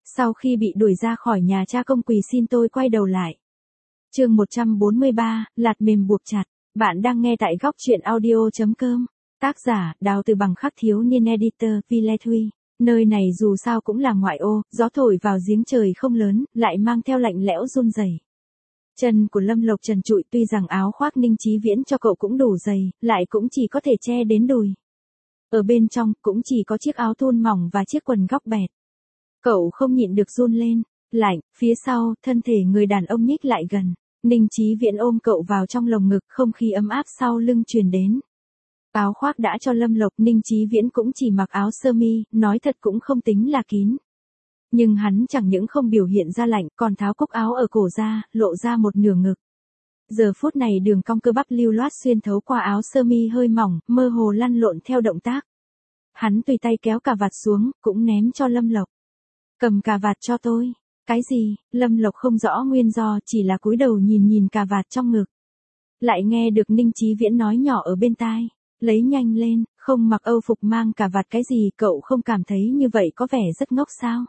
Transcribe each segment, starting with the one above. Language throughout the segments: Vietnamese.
Sau khi bị đuổi ra khỏi nhà cha công quỳ xin tôi quay đầu lại. Chương 143, lạt mềm buộc chặt. Bạn đang nghe tại góc truyện audio.com. Tác giả, Đào Từ Bằng Khắc Thiếu Niên Editor, Vilethui. Nơi này dù sao cũng là ngoại ô, gió thổi vào giếng trời không lớn, lại mang theo lạnh lẽo run rẩy. Chân của Lâm Lộc trần trụi, tuy rằng áo khoác Ninh Chí Viễn cho cậu cũng đủ dày, lại cũng chỉ có thể che đến đùi. Ở bên trong, cũng chỉ có chiếc áo thun mỏng và chiếc quần góc bẹt. Cậu không nhịn được run lên, lạnh, phía sau, thân thể người đàn ông nhích lại gần. Ninh Chí Viễn ôm cậu vào trong lồng ngực, không khí ấm áp sau lưng truyền đến. Áo khoác đã cho Lâm Lộc, Ninh Chí Viễn cũng chỉ mặc áo sơ mi, nói thật cũng không tính là kín. Nhưng hắn chẳng những không biểu hiện ra lạnh, còn tháo cúc áo ở cổ ra, lộ ra một nửa ngực. Giờ phút này đường cong cơ bắp lưu loát xuyên thấu qua áo sơ mi hơi mỏng, mơ hồ lăn lộn theo động tác. Hắn tùy tay kéo cà vạt xuống, cũng ném cho Lâm Lộc. Cầm cà vạt cho tôi. Cái gì? Lâm Lộc không rõ nguyên do, chỉ là cúi đầu nhìn cà vạt trong ngực. Lại nghe được Ninh Chí Viễn nói nhỏ ở bên tai. Lấy nhanh lên, không mặc âu phục mang cà vạt cái gì, cậu không cảm thấy như vậy có vẻ rất ngốc sao?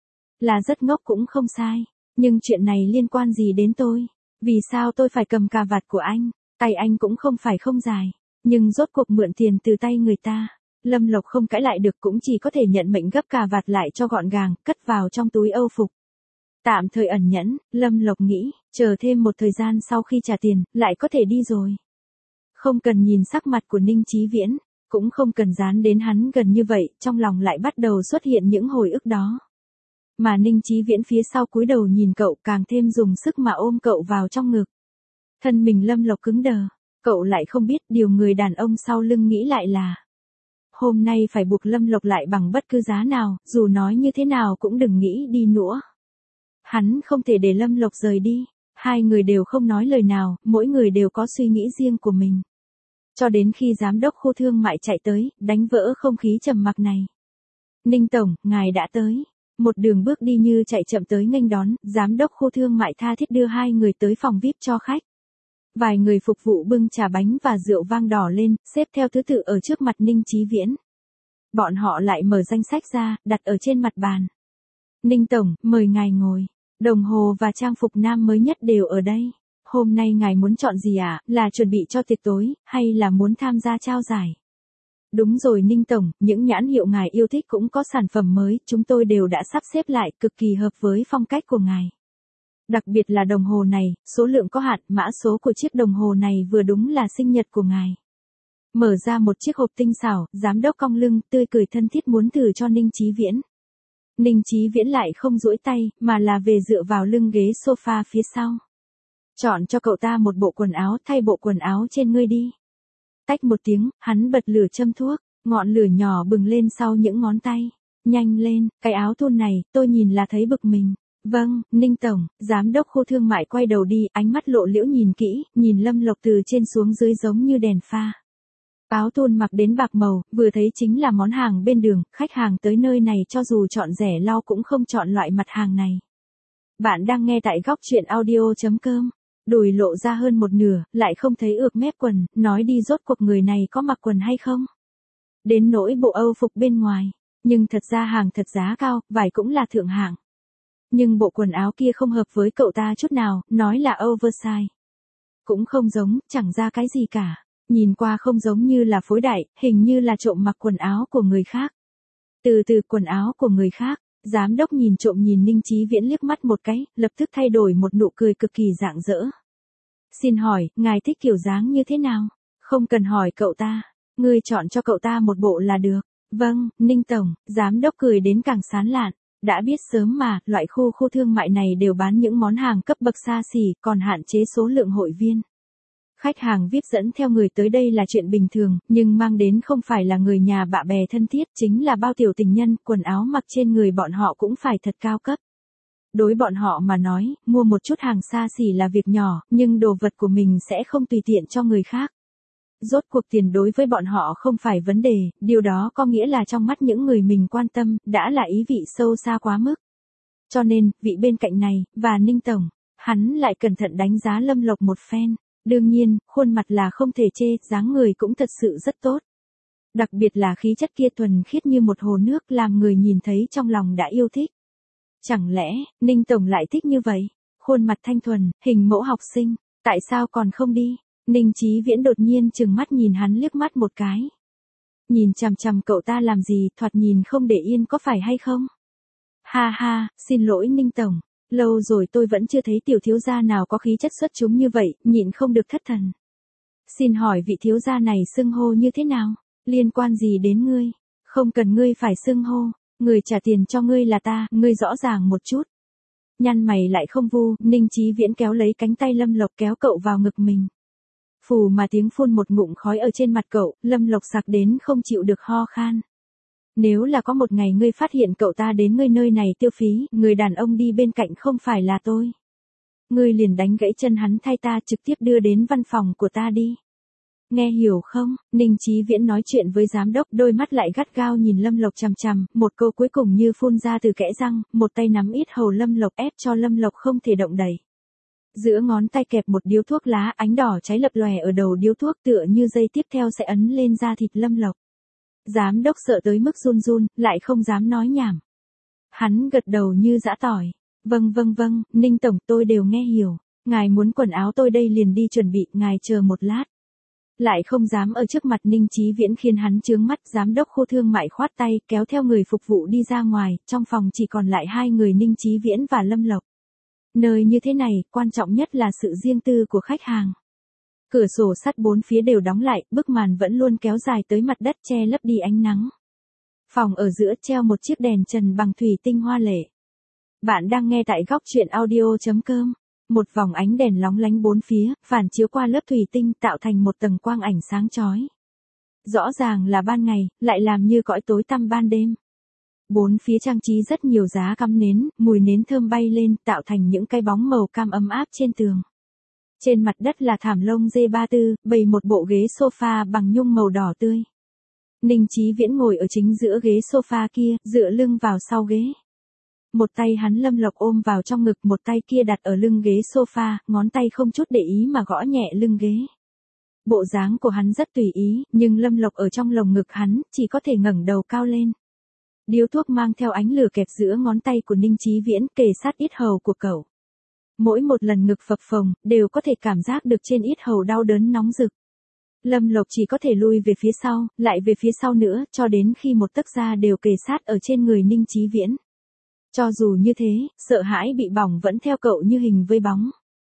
Là rất ngốc cũng không sai. Nhưng chuyện này liên quan gì đến tôi? Vì sao tôi phải cầm cà vạt của anh? Tay anh cũng không phải không dài. Nhưng rốt cuộc mượn tiền từ tay người ta. Lâm Lộc không cãi lại được, cũng chỉ có thể nhận mệnh gấp cà vạt lại cho gọn gàng, cất vào trong túi âu phục. Tạm thời ẩn nhẫn, Lâm Lộc nghĩ, chờ thêm một thời gian sau khi trả tiền, lại có thể đi rồi. Không cần nhìn sắc mặt của Ninh Chí Viễn, cũng không cần dán đến hắn gần như vậy, trong lòng lại bắt đầu xuất hiện những hồi ức đó. Mà Ninh Chí Viễn phía sau cúi đầu nhìn cậu, càng thêm dùng sức mà ôm cậu vào trong ngực. Thân mình Lâm Lộc cứng đờ, cậu lại không biết điều người đàn ông sau lưng nghĩ lại là hôm nay phải buộc Lâm Lộc lại bằng bất cứ giá nào, dù nói như thế nào cũng đừng nghĩ đi nữa. Hắn không thể để Lâm Lộc rời đi. Hai người đều không nói lời nào, mỗi người đều có suy nghĩ riêng của mình. Cho đến khi giám đốc khu thương mại chạy tới, đánh vỡ không khí trầm mặc này. Ninh Tổng, ngài đã tới. Một đường bước đi như chạy chậm tới nghênh đón, giám đốc khu thương mại tha thiết đưa hai người tới phòng VIP cho khách. Vài người phục vụ bưng trà bánh và rượu vang đỏ lên, xếp theo thứ tự ở trước mặt Ninh Chí Viễn. Bọn họ lại mở danh sách ra, đặt ở trên mặt bàn. Ninh Tổng, mời ngài ngồi. Đồng hồ và trang phục nam mới nhất đều ở đây. Hôm nay ngài muốn chọn gì ạ? Là chuẩn bị cho tiệc tối, hay là muốn tham gia trao giải? Đúng rồi Ninh Tổng, những nhãn hiệu ngài yêu thích cũng có sản phẩm mới, chúng tôi đều đã sắp xếp lại, cực kỳ hợp với phong cách của ngài. Đặc biệt là đồng hồ này, số lượng có hạn, mã số của chiếc đồng hồ này vừa đúng là sinh nhật của ngài. Mở ra một chiếc hộp tinh xảo, giám đốc cong lưng, tươi cười thân thiết muốn thử cho Ninh Chí Viễn. Ninh Chí Viễn lại không duỗi tay, mà là về dựa vào lưng ghế sofa phía sau. Chọn cho cậu ta một bộ quần áo, thay bộ quần áo trên ngươi đi. Tách một tiếng, hắn bật lửa châm thuốc, ngọn lửa nhỏ bừng lên sau những ngón tay. Nhanh lên, cái áo thun này, tôi nhìn là thấy bực mình. Vâng, Ninh Tổng, giám đốc khu thương mại quay đầu đi, ánh mắt lộ liễu nhìn kỹ, nhìn Lâm Lộc từ trên xuống dưới giống như đèn pha. Áo thun mặc đến bạc màu, vừa thấy chính là món hàng bên đường, khách hàng tới nơi này cho dù chọn rẻ lau cũng không chọn loại mặt hàng này. Bạn đang nghe tại góc truyện audio.com. Đùi lộ ra hơn một nửa, lại không thấy ược mép quần, nói đi rốt cuộc người này có mặc quần hay không. Đến nỗi bộ âu phục bên ngoài, nhưng thật ra hàng thật giá cao, vải cũng là thượng hạng. Nhưng bộ quần áo kia không hợp với cậu ta chút nào, nói là oversize. Cũng không giống, chẳng ra cái gì cả. Nhìn qua không giống như là phối đại, hình như là trộm mặc quần áo của người khác. Từ quần áo của người khác, giám đốc nhìn trộm nhìn Ninh Chí Viễn liếc mắt một cái, lập tức thay đổi một nụ cười cực kỳ rạng rỡ. Xin hỏi, ngài thích kiểu dáng như thế nào? Không cần hỏi cậu ta, ngươi chọn cho cậu ta một bộ là được. Vâng, Ninh Tổng, giám đốc cười đến càng sán lạn. Đã biết sớm mà, loại khu thương mại này đều bán những món hàng cấp bậc xa xỉ, còn hạn chế số lượng hội viên. Khách hàng VIP dẫn theo người tới đây là chuyện bình thường, nhưng mang đến không phải là người nhà bạn bè thân thiết, chính là bao tiểu tình nhân, quần áo mặc trên người bọn họ cũng phải thật cao cấp. Đối bọn họ mà nói, mua một chút hàng xa xỉ là việc nhỏ, nhưng đồ vật của mình sẽ không tùy tiện cho người khác. Rốt cuộc tiền đối với bọn họ không phải vấn đề, điều đó có nghĩa là trong mắt những người mình quan tâm, đã là ý vị sâu xa quá mức. Cho nên, vị bên cạnh này, và Ninh Tổng, hắn lại cẩn thận đánh giá Lâm Lộc một phen. Đương nhiên, khuôn mặt là không thể chê, dáng người cũng thật sự rất tốt. Đặc biệt là khí chất kia thuần khiết như một hồ nước làm người nhìn thấy trong lòng đã yêu thích. Chẳng lẽ, Ninh Tổng lại thích như vậy? Khuôn mặt thanh thuần, hình mẫu học sinh, tại sao còn không đi? Ninh Chí Viễn đột nhiên trừng mắt nhìn hắn liếc mắt một cái. Nhìn chằm chằm cậu ta làm gì, thoạt nhìn không để yên có phải hay không? Ha ha, xin lỗi Ninh Tổng, lâu rồi tôi vẫn chưa thấy tiểu thiếu gia nào có khí chất xuất chúng như vậy, nhịn không được thất thần. Xin hỏi vị thiếu gia này xưng hô như thế nào? Liên quan gì đến ngươi? Không cần ngươi phải xưng hô, người trả tiền cho ngươi là ta, ngươi rõ ràng một chút. Nhăn mày lại không vu, Ninh Chí Viễn kéo lấy cánh tay Lâm Lộc kéo cậu vào ngực mình. Phù mà tiếng phun một ngụm khói ở trên mặt cậu, Lâm Lộc sặc đến không chịu được ho khan. Nếu là có một ngày ngươi phát hiện cậu ta đến ngươi nơi này tiêu phí, người đàn ông đi bên cạnh không phải là tôi. Ngươi liền đánh gãy chân hắn thay ta trực tiếp đưa đến văn phòng của ta đi. Nghe hiểu không? Ninh Chí Viễn nói chuyện với giám đốc, đôi mắt lại gắt gao nhìn Lâm Lộc chằm chằm, một câu cuối cùng như phun ra từ kẽ răng, một tay nắm yết hầu Lâm Lộc ép cho Lâm Lộc không thể động đậy. Giữa ngón tay kẹp một điếu thuốc lá, ánh đỏ cháy lập lòe ở đầu điếu thuốc tựa như dây tiếp theo sẽ ấn lên da thịt Lâm Lộc. Giám đốc sợ tới mức run run, lại không dám nói nhảm. Hắn gật đầu như giã tỏi. Vâng, Ninh Tổng, tôi đều nghe hiểu. Ngài muốn quần áo tôi đây liền đi chuẩn bị, ngài chờ một lát. Lại không dám ở trước mặt Ninh Chí Viễn khiến hắn chướng mắt, giám đốc khu thương mại khoát tay, kéo theo người phục vụ đi ra ngoài, trong phòng chỉ còn lại hai người Ninh Chí Viễn và Lâm Lộc. Nơi như thế này, quan trọng nhất là sự riêng tư của khách hàng. Cửa sổ sắt bốn phía đều đóng lại, bức màn vẫn luôn kéo dài tới mặt đất che lấp đi ánh nắng. Phòng ở giữa treo một chiếc đèn trần bằng thủy tinh hoa lệ. Bạn đang nghe tại góc truyện audio.com. Một vòng ánh đèn lóng lánh bốn phía, phản chiếu qua lớp thủy tinh tạo thành một tầng quang ảnh sáng chói. Rõ ràng là ban ngày, lại làm như cõi tối tăm ban đêm. Bốn phía trang trí rất nhiều giá cắm nến, mùi nến thơm bay lên, tạo thành những cái bóng màu cam ấm áp trên tường. Trên mặt đất là thảm lông dê ba tư, bày một bộ ghế sofa bằng nhung màu đỏ tươi. Ninh Chí Viễn ngồi ở chính giữa ghế sofa kia, dựa lưng vào sau ghế. Một tay hắn Lâm Lộc ôm vào trong ngực, một tay kia đặt ở lưng ghế sofa, ngón tay không chút để ý mà gõ nhẹ lưng ghế. Bộ dáng của hắn rất tùy ý, nhưng Lâm Lộc ở trong lồng ngực hắn, chỉ có thể ngẩng đầu cao lên. Điếu thuốc mang theo ánh lửa kẹp giữa ngón tay của Ninh Chí Viễn, kề sát yết hầu của cậu. Mỗi một lần ngực phập phồng, đều có thể cảm giác được trên yết hầu đau đớn nóng rực. Lâm Lộc chỉ có thể lui về phía sau, lại về phía sau nữa, cho đến khi một tấc da đều kề sát ở trên người Ninh Chí Viễn. Cho dù như thế, sợ hãi bị bỏng vẫn theo cậu như hình với bóng.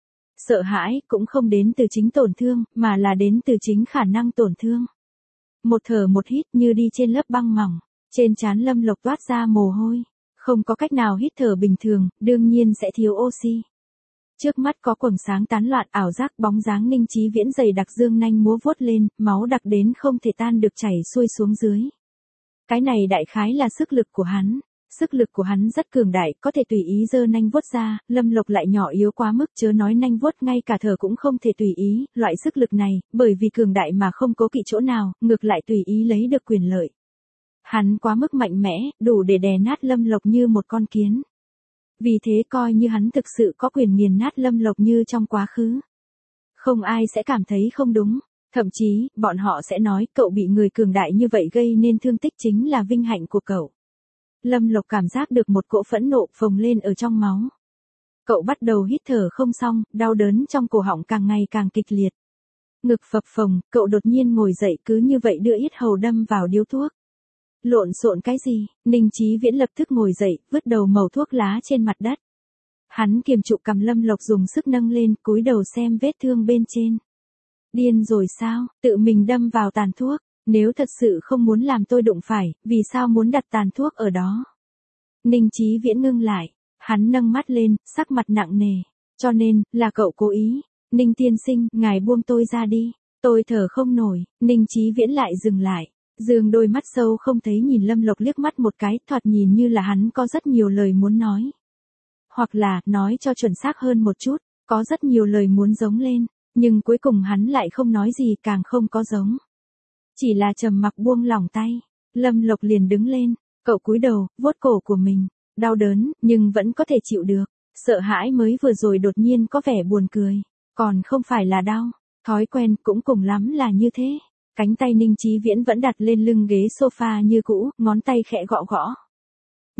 Sợ hãi cũng không đến từ chính tổn thương, mà là đến từ chính khả năng tổn thương. Một thở một hít như đi trên lớp băng mỏng, trên trán Lâm Lộc toát ra mồ hôi. Không có cách nào hít thở bình thường, đương nhiên sẽ thiếu oxy. Trước mắt có quầng sáng tán loạn, ảo giác bóng dáng Ninh Chí Viễn dày đặc dương nanh múa vuốt lên, máu đặc đến không thể tan được chảy xuôi xuống dưới. Cái này đại khái là sức lực của hắn. Sức lực của hắn rất cường đại, có thể tùy ý giơ nanh vuốt ra, Lâm Lộc lại nhỏ yếu quá mức, chớ nói nanh vuốt, ngay cả thở cũng không thể tùy ý, loại sức lực này, bởi vì cường đại mà không cố kỵ chỗ nào, ngược lại tùy ý lấy được quyền lợi. Hắn quá mức mạnh mẽ, đủ để đè nát Lâm Lộc như một con kiến. Vì thế coi như hắn thực sự có quyền nghiền nát Lâm Lộc như trong quá khứ. Không ai sẽ cảm thấy không đúng, thậm chí, bọn họ sẽ nói cậu bị người cường đại như vậy gây nên thương tích chính là vinh hạnh của cậu. Lâm Lộc cảm giác được một cỗ phẫn nộ phồng lên ở trong máu. Cậu bắt đầu hít thở không xong, đau đớn trong cổ họng càng ngày càng kịch liệt. Ngực phập phồng, cậu đột nhiên ngồi dậy cứ như vậy đưa yết hầu đâm vào điếu thuốc. Lộn xộn cái gì? Ninh Chí Viễn lập tức ngồi dậy, vứt đầu mẩu thuốc lá trên mặt đất. Hắn kiềm trụ cằm Lâm Lộc dùng sức nâng lên, cúi đầu xem vết thương bên trên. Điên rồi sao? Tự mình đâm vào tàn thuốc. Nếu thật sự không muốn làm tôi đụng phải, vì sao muốn đặt tàn thuốc ở đó? Ninh Chí Viễn ngưng lại, hắn nâng mắt lên, sắc mặt nặng nề. Cho nên, là cậu cố ý. Ninh tiên sinh, ngài buông tôi ra đi. Tôi thở không nổi. Ninh Chí Viễn lại dừng lại. Dương đôi mắt sâu không thấy nhìn Lâm Lộc liếc mắt một cái, thoạt nhìn như là hắn có rất nhiều lời muốn nói. Hoặc là, nói cho chuẩn xác hơn một chút, có rất nhiều lời muốn giống lên, nhưng cuối cùng hắn lại không nói gì, càng không có giống. Chỉ là trầm mặc buông lỏng tay, Lâm Lộc liền đứng lên, cậu cúi đầu, vuốt cổ của mình, đau đớn, nhưng vẫn có thể chịu được, sợ hãi mới vừa rồi đột nhiên có vẻ buồn cười, còn không phải là đau, thói quen cũng cùng lắm là như thế. Cánh tay Ninh Chí Viễn vẫn đặt lên lưng ghế sofa như cũ, ngón tay khẽ gõ gõ.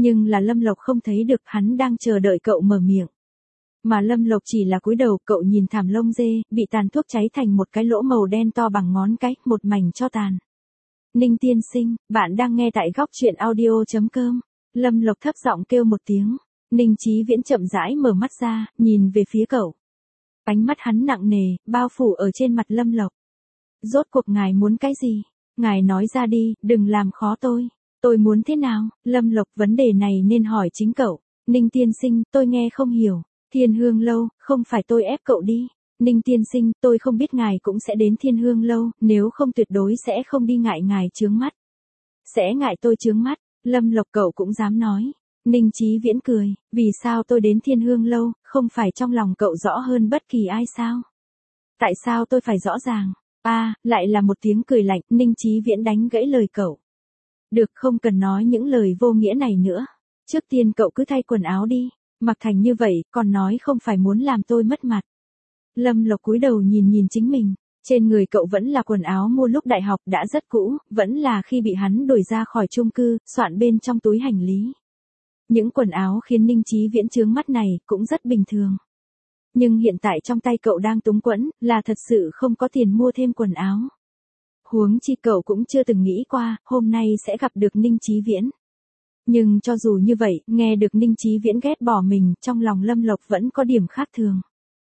Nhưng là Lâm Lộc không thấy được, hắn đang chờ đợi cậu mở miệng. Mà Lâm Lộc chỉ là cúi đầu, cậu nhìn thảm lông dê, bị tàn thuốc cháy thành một cái lỗ màu đen to bằng ngón cái, một mảnh tro tàn. Ninh tiên sinh, bạn đang nghe tại góc truyện audio.com. Lâm Lộc thấp giọng kêu một tiếng. Ninh Chí Viễn chậm rãi mở mắt ra, nhìn về phía cậu. Ánh mắt hắn nặng nề, bao phủ ở trên mặt Lâm Lộc. Rốt cuộc ngài muốn cái gì? Ngài nói ra đi, đừng làm khó tôi. Tôi muốn thế nào? Lâm Lộc, vấn đề này nên hỏi chính cậu. Ninh tiên sinh, tôi nghe không hiểu. Thiên Hương Lâu, không phải tôi ép cậu đi. Ninh tiên sinh, tôi không biết ngài cũng sẽ đến Thiên Hương Lâu, nếu không tuyệt đối sẽ không đi, ngại ngài chướng mắt. Sẽ ngại tôi chướng mắt, Lâm Lộc, cậu cũng dám nói. Ninh Chí Viễn cười, vì sao tôi đến Thiên Hương Lâu, không phải trong lòng cậu rõ hơn bất kỳ ai sao? Tại sao tôi phải rõ ràng? Lại là một tiếng cười lạnh, Ninh Chí Viễn đánh gãy lời cậu. Được, không cần nói những lời vô nghĩa này nữa. Trước tiên cậu cứ thay quần áo đi, mặc thành như vậy, còn nói không phải muốn làm tôi mất mặt. Lâm Lộc cúi đầu nhìn chính mình, trên người cậu vẫn là quần áo mua lúc đại học, đã rất cũ, vẫn là khi bị hắn đuổi ra khỏi chung cư, soạn bên trong túi hành lý. Những quần áo khiến Ninh Chí Viễn chướng mắt này cũng rất bình thường. Nhưng hiện tại trong tay cậu đang túng quẫn, là thật sự không có tiền mua thêm quần áo. Huống chi cậu cũng chưa từng nghĩ qua, hôm nay sẽ gặp được Ninh Chí Viễn. Nhưng cho dù như vậy, nghe được Ninh Chí Viễn ghét bỏ mình, trong lòng Lâm Lộc vẫn có điểm khác thường.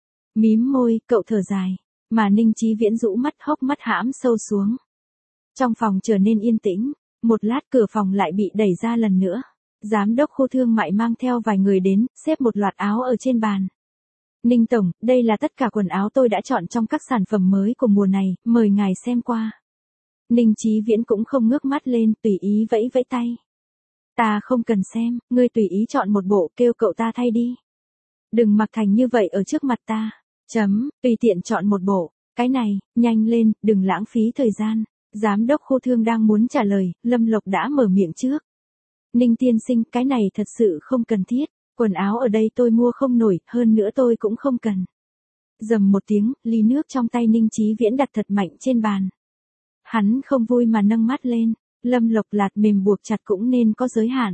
Mím môi, cậu thở dài, mà Ninh Chí Viễn rũ mắt, hốc mắt hãm sâu xuống. Trong phòng trở nên yên tĩnh, một lát cửa phòng lại bị đẩy ra lần nữa. Giám đốc khu thương mại mang theo vài người đến, xếp một loạt áo ở trên bàn. Ninh tổng, đây là tất cả quần áo tôi đã chọn trong các sản phẩm mới của mùa này, mời ngài xem qua. Ninh Chí Viễn cũng không ngước mắt lên, tùy ý vẫy vẫy tay. Ta không cần xem, ngươi tùy ý chọn một bộ, kêu cậu ta thay đi. Đừng mặc thành như vậy ở trước mặt ta. Tùy tiện chọn một bộ. Cái này, nhanh lên, đừng lãng phí thời gian. Giám đốc khu thương đang muốn trả lời, Lâm Lộc đã mở miệng trước. Ninh tiên sinh, cái này thật sự không cần thiết. Quần áo ở đây tôi mua không nổi, hơn nữa tôi cũng không cần. Rầm một tiếng, ly nước trong tay Ninh Chí Viễn đặt thật mạnh trên bàn. Hắn không vui mà nâng mắt lên. Lâm Lộc, lạt mềm buộc chặt cũng nên có giới hạn.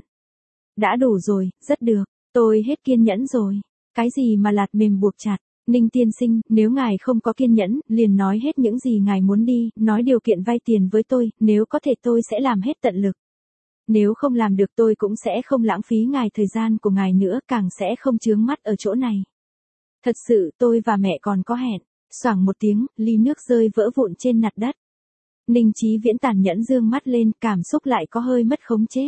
Đã đủ rồi, rất được, tôi hết kiên nhẫn rồi. Cái gì mà lạt mềm buộc chặt? Ninh tiên sinh, nếu ngài không có kiên nhẫn, liền nói hết những gì ngài muốn đi, nói điều kiện vay tiền với tôi, nếu có thể tôi sẽ làm hết tận lực. Nếu không làm được tôi cũng sẽ không lãng phí ngài thời gian của ngài nữa, càng sẽ không chướng mắt ở chỗ này. Thật sự, tôi và mẹ còn có hẹn. Xoảng một tiếng, ly nước rơi vỡ vụn trên mặt đất. Ninh Chí Viễn tàn nhẫn dương mắt lên, cảm xúc lại có hơi mất khống chế.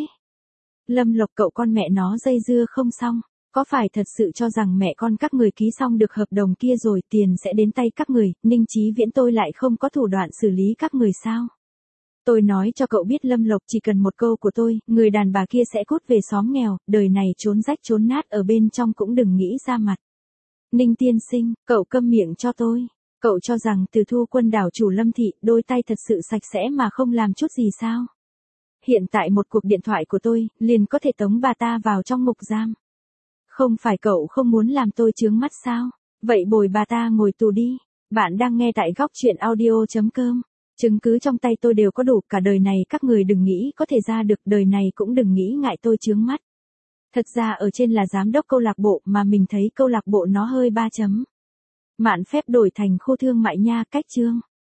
Lâm Lộc, cậu con mẹ nó dây dưa không xong. Có phải thật sự cho rằng mẹ con các người ký xong được hợp đồng kia rồi, tiền sẽ đến tay các người, Ninh Chí Viễn tôi lại không có thủ đoạn xử lý các người sao? Tôi nói cho cậu biết Lâm Lộc, chỉ cần một câu của tôi, người đàn bà kia sẽ cút về xóm nghèo, đời này trốn rách trốn nát ở bên trong cũng đừng nghĩ ra mặt. Ninh tiên sinh, cậu câm miệng cho tôi. Cậu cho rằng từ thu quân đảo chủ Lâm thị, đôi tay thật sự sạch sẽ mà không làm chút gì sao? Hiện tại một cuộc điện thoại của tôi, liền có thể tống bà ta vào trong ngục giam. Không phải cậu không muốn làm tôi chướng mắt sao? Vậy bồi bà ta ngồi tù đi. Bạn đang nghe tại góc truyện audio.com. Chứng cứ trong tay tôi đều có đủ, cả đời này các người đừng nghĩ có thể ra được, đời này cũng đừng nghĩ ngại tôi chướng mắt. Thật ra ở trên là giám đốc câu lạc bộ mà mình thấy câu lạc bộ nó hơi 3 chấm. Mạn phép đổi thành khu thương mại nha, cách chương.